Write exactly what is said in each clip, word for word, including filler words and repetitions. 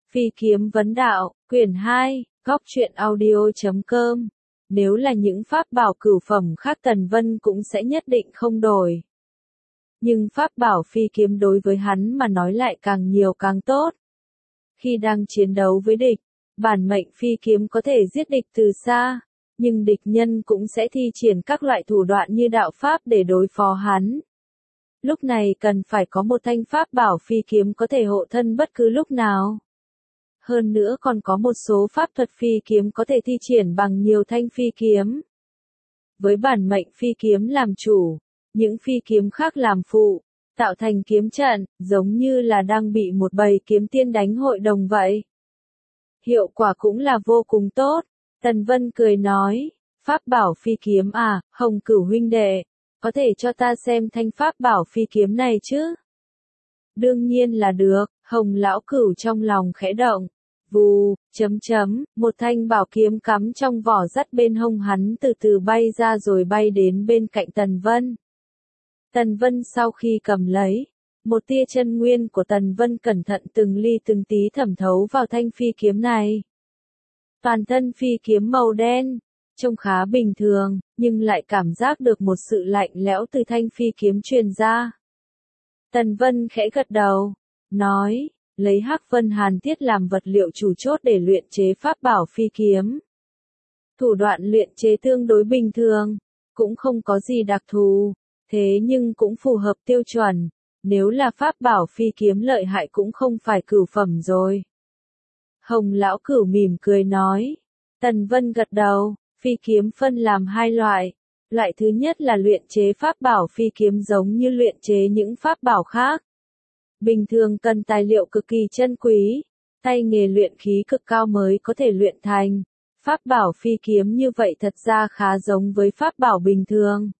Phi kiếm vấn đạo, quyển hai, góc truyện audio chấm com. Nếu là những pháp bảo cửu phẩm khác Tần Vân cũng sẽ nhất định không đổi. Nhưng pháp bảo phi kiếm đối với hắn mà nói lại càng nhiều càng tốt. Khi đang chiến đấu với địch, bản mệnh phi kiếm có thể giết địch từ xa, nhưng địch nhân cũng sẽ thi triển các loại thủ đoạn như đạo pháp để đối phó hắn. Lúc này cần phải có một thanh pháp bảo phi kiếm có thể hộ thân bất cứ lúc nào. Hơn nữa còn có một số pháp thuật phi kiếm có thể thi triển bằng nhiều thanh phi kiếm. Với bản mệnh phi kiếm làm chủ, những phi kiếm khác làm phụ, tạo thành kiếm trận, giống như là đang bị một bầy kiếm tiên đánh hội đồng vậy. Hiệu quả cũng là vô cùng tốt. Tần Vân cười nói, pháp bảo phi kiếm à, Hồng Cửu huynh đệ, có thể cho ta xem thanh pháp bảo phi kiếm này chứ? Đương nhiên là được, Hồng lão cửu trong lòng khẽ động. Vù, chấm chấm, một thanh bảo kiếm cắm trong vỏ dắt bên hông hắn từ từ bay ra rồi bay đến bên cạnh Tần Vân. Tần Vân sau khi cầm lấy, một tia chân nguyên của Tần Vân cẩn thận từng ly từng tí thẩm thấu vào thanh phi kiếm này. Toàn thân phi kiếm màu đen, trông khá bình thường, nhưng lại cảm giác được một sự lạnh lẽo từ thanh phi kiếm truyền ra. Tần Vân khẽ gật đầu, nói, lấy hắc vân hàn thiết làm vật liệu chủ chốt để luyện chế pháp bảo phi kiếm. Thủ đoạn luyện chế tương đối bình thường, cũng không có gì đặc thù, thế nhưng cũng phù hợp tiêu chuẩn, nếu là pháp bảo phi kiếm lợi hại cũng không phải cửu phẩm rồi. Hồng lão cửu mỉm cười nói, Tần Vân gật đầu, phi kiếm phân làm hai loại. Loại thứ nhất là luyện chế pháp bảo phi kiếm giống như luyện chế những pháp bảo khác. Bình thường cần tài liệu cực kỳ chân quý, tay nghề luyện khí cực cao mới có thể luyện thành. Pháp bảo phi kiếm như vậy thật ra khá giống với pháp bảo bình thường.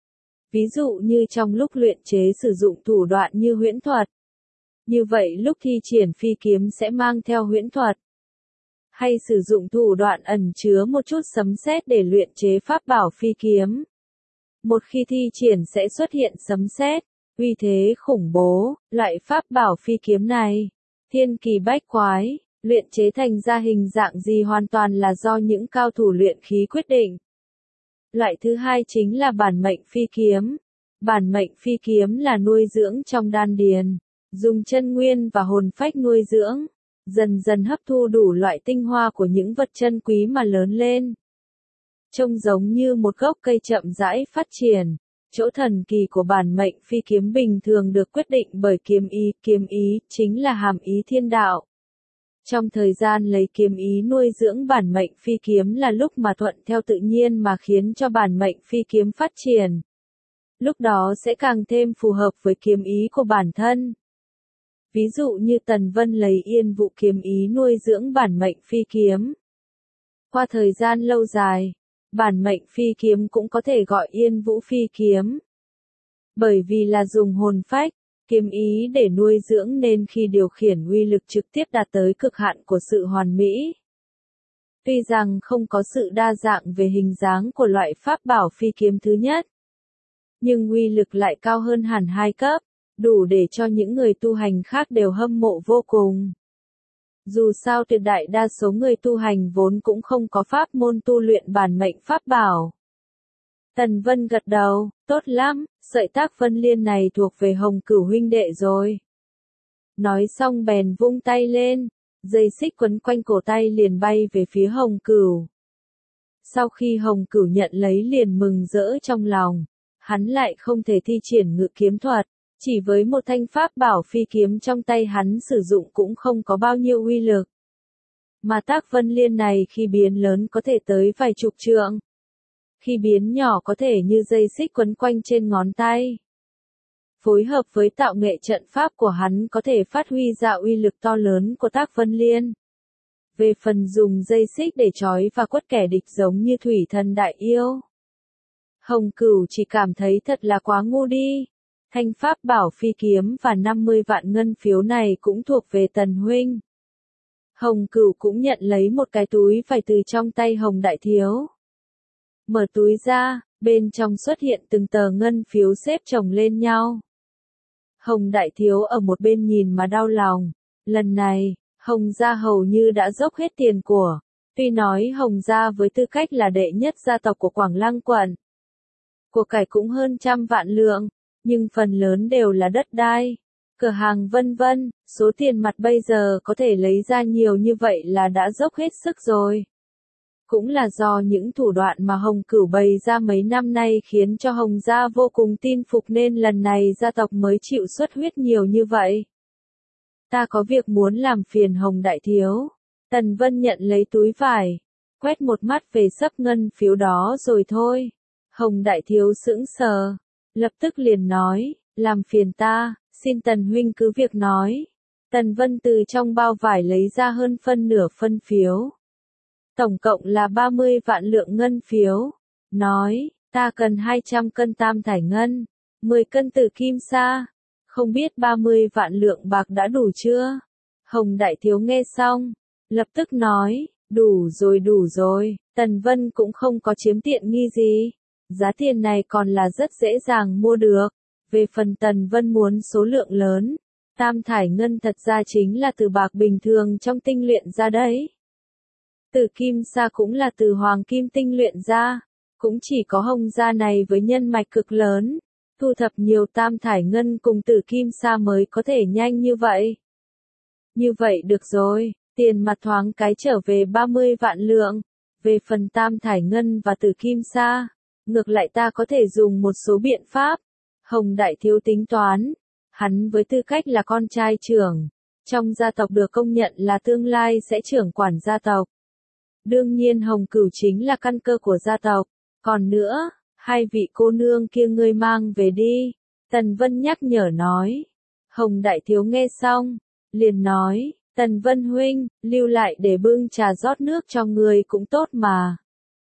Ví dụ như trong lúc luyện chế sử dụng thủ đoạn như huyễn thuật. Như vậy lúc thi triển phi kiếm sẽ mang theo huyễn thuật. Hay sử dụng thủ đoạn ẩn chứa một chút sấm sét để luyện chế pháp bảo phi kiếm. Một khi thi triển sẽ xuất hiện sấm sét, uy thế khủng bố, loại pháp bảo phi kiếm này, thiên kỳ bách quái, luyện chế thành ra hình dạng gì hoàn toàn là do những cao thủ luyện khí quyết định. Loại thứ hai chính là bản mệnh phi kiếm. Bản mệnh phi kiếm là nuôi dưỡng trong đan điền, dùng chân nguyên và hồn phách nuôi dưỡng, dần dần hấp thu đủ loại tinh hoa của những vật chân quý mà lớn lên. Trông giống như một gốc cây chậm rãi phát triển. Chỗ thần kỳ của bản mệnh phi kiếm bình thường được quyết định bởi kiếm ý, kiếm ý chính là hàm ý thiên đạo. Trong thời gian lấy kiếm ý nuôi dưỡng bản mệnh phi kiếm là lúc mà thuận theo tự nhiên mà khiến cho bản mệnh phi kiếm phát triển. Lúc đó sẽ càng thêm phù hợp với kiếm ý của bản thân. Ví dụ như Tần Vân lấy yên vụ kiếm ý nuôi dưỡng bản mệnh phi kiếm. Qua thời gian lâu dài, bản mệnh phi kiếm cũng có thể gọi yên vũ phi kiếm. Bởi vì là dùng hồn phách, kiếm ý để nuôi dưỡng nên khi điều khiển uy lực trực tiếp đạt tới cực hạn của sự hoàn mỹ. Tuy rằng không có sự đa dạng về hình dáng của loại pháp bảo phi kiếm thứ nhất, nhưng uy lực lại cao hơn hẳn hai cấp, đủ để cho những người tu hành khác đều hâm mộ vô cùng. Dù sao tuyệt đại đa số người tu hành vốn cũng không có pháp môn tu luyện bản mệnh pháp bảo. Tần Vân gật đầu, tốt lắm, sợi tác vân liên này thuộc về Hồng Cửu huynh đệ rồi. Nói xong bèn vung tay lên, dây xích quấn quanh cổ tay liền bay về phía Hồng Cửu. Sau khi Hồng Cửu nhận lấy liền mừng rỡ trong lòng, hắn lại không thể thi triển ngự kiếm thuật. Chỉ với một thanh pháp bảo phi kiếm trong tay hắn sử dụng cũng không có bao nhiêu uy lực. Mà tác vân liên này khi biến lớn có thể tới vài chục trượng. Khi biến nhỏ có thể như dây xích quấn quanh trên ngón tay. Phối hợp với tạo nghệ trận pháp của hắn có thể phát huy ra uy lực to lớn của tác vân liên. Về phần dùng dây xích để trói và quất kẻ địch giống như thủy thần đại yêu, Hồng Cửu chỉ cảm thấy thật là quá ngu đi. Thanh pháp bảo phi kiếm và năm mươi vạn ngân phiếu này cũng thuộc về Tần huynh. Hồng Cửu cũng nhận lấy một cái túi vải từ trong tay Hồng Đại Thiếu. Mở túi ra, bên trong xuất hiện từng tờ ngân phiếu xếp chồng lên nhau. Hồng Đại Thiếu ở một bên nhìn mà đau lòng. Lần này, Hồng gia hầu như đã dốc hết tiền của. Tuy nói Hồng gia với tư cách là đệ nhất gia tộc của Quảng Lăng quận, của cải cũng hơn trăm vạn lượng, nhưng phần lớn đều là đất đai, cửa hàng vân vân, số tiền mặt bây giờ có thể lấy ra nhiều như vậy là đã dốc hết sức rồi. Cũng là do những thủ đoạn mà Hồng Cửu bày ra mấy năm nay khiến cho Hồng gia vô cùng tin phục nên lần này gia tộc mới chịu xuất huyết nhiều như vậy. Ta có việc muốn làm phiền Hồng đại thiếu. Tần Vân nhận lấy túi vải, quét một mắt về sấp ngân phiếu đó rồi thôi. Hồng đại thiếu sững sờ, lập tức liền nói, làm phiền ta, xin Tần huynh cứ việc nói. Tần Vân từ trong bao vải lấy ra hơn phân nửa phân phiếu. Tổng cộng là ba mươi vạn lượng ngân phiếu. Nói, ta cần hai trăm cân tam thải ngân, mười cân tử kim sa. Không biết ba mươi vạn lượng bạc đã đủ chưa? Hồng đại thiếu nghe xong, lập tức nói, đủ rồi đủ rồi, Tần Vân cũng không có chiếm tiện nghi gì. Giá tiền này còn là rất dễ dàng mua được. Về phần Tần Vân muốn số lượng lớn, tam thải ngân thật ra chính là từ bạc bình thường trong tinh luyện ra đấy. Tử kim sa cũng là từ hoàng kim tinh luyện ra, cũng chỉ có Hồng gia này với nhân mạch cực lớn, thu thập nhiều tam thải ngân cùng tử kim sa mới có thể nhanh như vậy. Như vậy được rồi, tiền mặt thoáng cái trở về ba mươi vạn lượng, về phần tam thải ngân và tử kim sa, ngược lại ta có thể dùng một số biện pháp. Hồng đại thiếu tính toán, hắn với tư cách là con trai trưởng, trong gia tộc được công nhận là tương lai sẽ trưởng quản gia tộc. Đương nhiên Hồng Cửu chính là căn cơ của gia tộc, còn nữa, hai vị cô nương kia ngươi mang về đi, Tần Vân nhắc nhở nói. Hồng đại thiếu nghe xong, liền nói, Tần Vân huynh, lưu lại để bưng trà rót nước cho ngươi cũng tốt mà.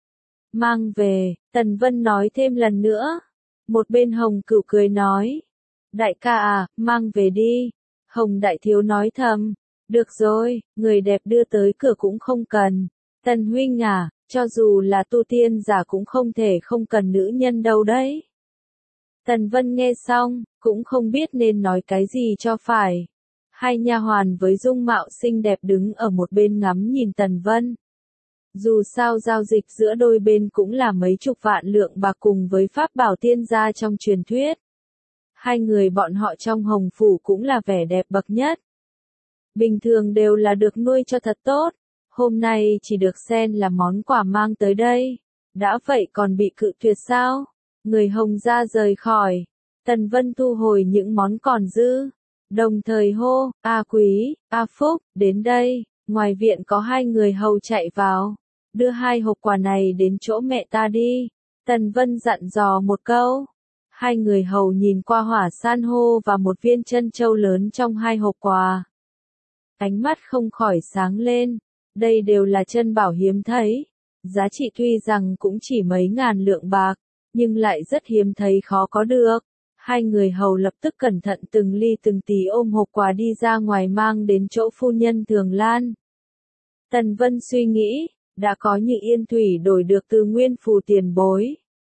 Mang về, Tần Vân nói thêm lần nữa. Một bên Hồng Cửu cười nói, đại ca à, mang về đi. Hồng đại thiếu nói thầm, được rồi, người đẹp đưa tới cửa cũng không cần. Tần huynh à, cho dù là tu tiên giả cũng không thể không cần nữ nhân đâu đấy. Tần Vân nghe xong, cũng không biết nên nói cái gì cho phải. Hai nha hoàn với dung mạo xinh đẹp đứng ở một bên ngắm nhìn Tần Vân. Dù sao giao dịch giữa đôi bên cũng là mấy chục vạn lượng bạc cùng với pháp bảo tiên gia trong truyền thuyết. Hai người bọn họ trong Hồng Phủ cũng là vẻ đẹp bậc nhất. Bình thường đều là được nuôi cho thật tốt. Hôm nay chỉ được xem là món quà mang tới đây. Đã vậy còn bị cự tuyệt sao? Người Hồng gia rời khỏi. Tần Vân thu hồi những món còn dư. Đồng thời hô, A Quý, A Phúc, đến đây. Ngoài viện có hai người hầu chạy vào. Đưa hai hộp quà này đến chỗ mẹ ta đi. Tần Vân dặn dò một câu. Hai người hầu nhìn qua hỏa san hô và một viên trân châu lớn trong hai hộp quà. Ánh mắt không khỏi sáng lên. Đây đều là chân bảo hiếm thấy. Giá trị tuy rằng cũng chỉ mấy ngàn lượng bạc, nhưng lại rất hiếm thấy khó có được. Hai người hầu lập tức cẩn thận từng ly từng tí ôm hộp quà đi ra ngoài mang đến chỗ phu nhân Thường Lan. Tần Vân suy nghĩ, đã có Như Yên Thủy đổi được từ nguyên phù tiền bối.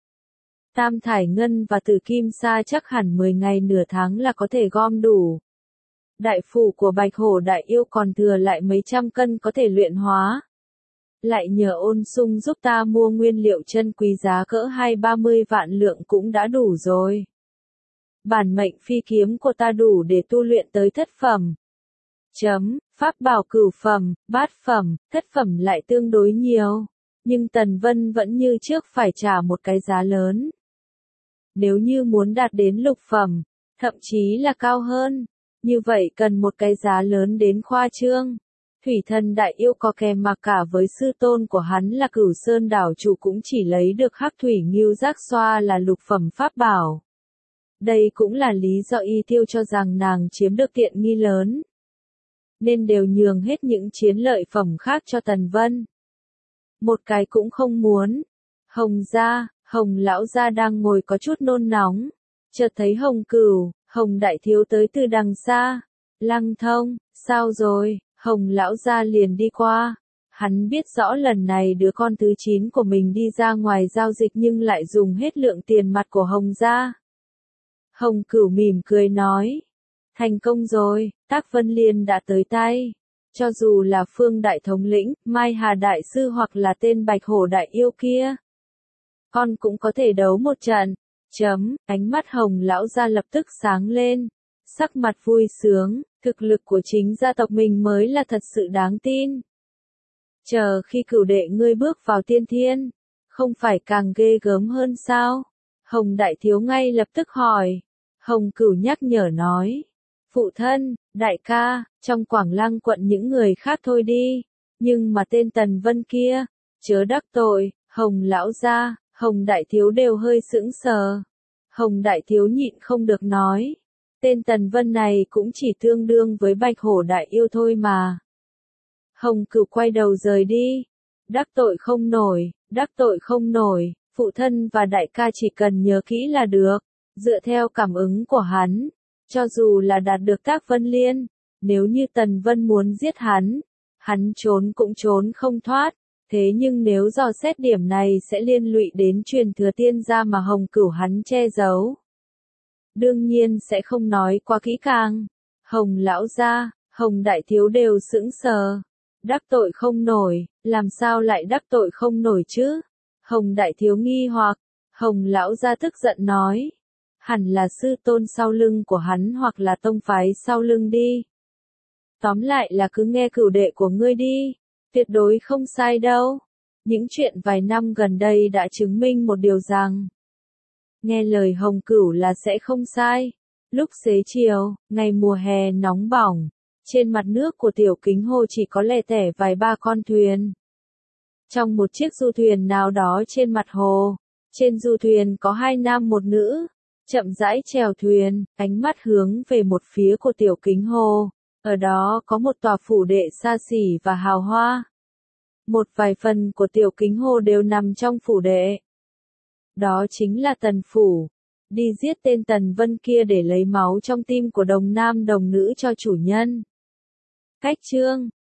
Tam thải ngân và tử kim sa chắc hẳn mười ngày nửa tháng là có thể gom đủ. Đại phủ của Bạch Hổ đại yêu còn thừa lại mấy trăm cân có thể luyện hóa. Lại nhờ Ôn Sung giúp ta mua nguyên liệu chân quý giá cỡ hai ba mươi vạn lượng cũng đã đủ rồi. Bản mệnh phi kiếm của ta đủ để tu luyện tới thất phẩm. Chấm, pháp bảo cửu phẩm, bát phẩm, thất phẩm lại tương đối nhiều. Nhưng Tần Vân vẫn như trước phải trả một cái giá lớn. Nếu như muốn đạt đến lục phẩm, thậm chí là cao hơn, như vậy cần một cái giá lớn đến khoa trương. Thủy thần đại yêu có kèm mà cả với sư tôn của hắn là Cửu Sơn đảo chủ cũng chỉ lấy được hắc thủy ngưu giác xoa là lục phẩm pháp bảo. Đây cũng là lý do Y Tiêu cho rằng nàng chiếm được tiện nghi lớn. Nên đều nhường hết những chiến lợi phẩm khác cho Tần Vân. Một cái cũng không muốn. Hồng gia, Hồng lão gia đang ngồi có chút nôn nóng. Chợt thấy Hồng Cửu, Hồng đại thiếu tới từ đằng xa. Lăng Thông, sao rồi? Hồng lão gia liền đi qua. Hắn biết rõ lần này đứa con thứ chín của mình đi ra ngoài giao dịch nhưng lại dùng hết lượng tiền mặt của Hồng gia. Hồng Cửu mỉm cười nói. Thành công rồi, Tác Vân Liên đã tới tay. Cho dù là Phương Đại Thống lĩnh, Mai Hà Đại Sư hoặc là tên Bạch Hổ Đại Yêu kia. Con cũng có thể đấu một trận. Chấm, ánh mắt Hồng lão gia lập tức sáng lên. Sắc mặt vui sướng, thực lực của chính gia tộc mình mới là thật sự đáng tin. Chờ khi cửu đệ ngươi bước vào tiên thiên, không phải càng ghê gớm hơn sao? Hồng Đại Thiếu ngay lập tức hỏi. Hồng Cửu nhắc nhở nói. Phụ thân, đại ca, trong Quảng Lăng quận những người khác thôi đi, nhưng mà tên Tần Vân kia, chớ đắc tội. Hồng lão gia, Hồng Đại Thiếu đều hơi sững sờ. Hồng Đại Thiếu nhịn không được nói. Tên Tần Vân này cũng chỉ tương đương với Bạch Hổ Đại Yêu thôi mà. Hồng Cửu quay đầu rời đi. Đắc tội không nổi, đắc tội không nổi, phụ thân và đại ca chỉ cần nhớ kỹ là được. Dựa theo cảm ứng của hắn, cho dù là đạt được Tác Vân Liên, nếu như Tần Vân muốn giết hắn, hắn trốn cũng trốn không thoát. Thế nhưng nếu dò xét điểm này sẽ liên lụy đến truyền thừa tiên gia mà Hồng Cửu hắn che giấu. Đương nhiên sẽ không nói quá kỹ càng. Hồng lão gia, Hồng Đại Thiếu đều sững sờ. Đắc tội không nổi, làm sao lại đắc tội không nổi chứ? Hồng Đại Thiếu nghi hoặc. Hồng lão gia tức giận nói. Hẳn là sư tôn sau lưng của hắn hoặc là tông phái sau lưng đi. Tóm lại là cứ nghe cửu đệ của ngươi đi. Tuyệt đối không sai đâu. Những chuyện vài năm gần đây đã chứng minh một điều rằng, nghe lời Hồng Cửu là sẽ không sai. Lúc xế chiều, ngày mùa hè nóng bỏng, trên mặt nước của Tiểu Kính Hồ chỉ có lẻ tẻ vài ba con thuyền. Trong một chiếc du thuyền nào đó trên mặt hồ, trên du thuyền có hai nam một nữ, chậm rãi chèo thuyền, ánh mắt hướng về một phía của Tiểu Kính Hồ. Ở đó có một tòa phủ đệ xa xỉ và hào hoa. Một vài phần của Tiểu Kính Hồ đều nằm trong phủ đệ. Đó chính là Tần Phủ. Đi giết tên Tần Vân kia để lấy máu trong tim của đồng nam đồng nữ cho chủ nhân. Cách chương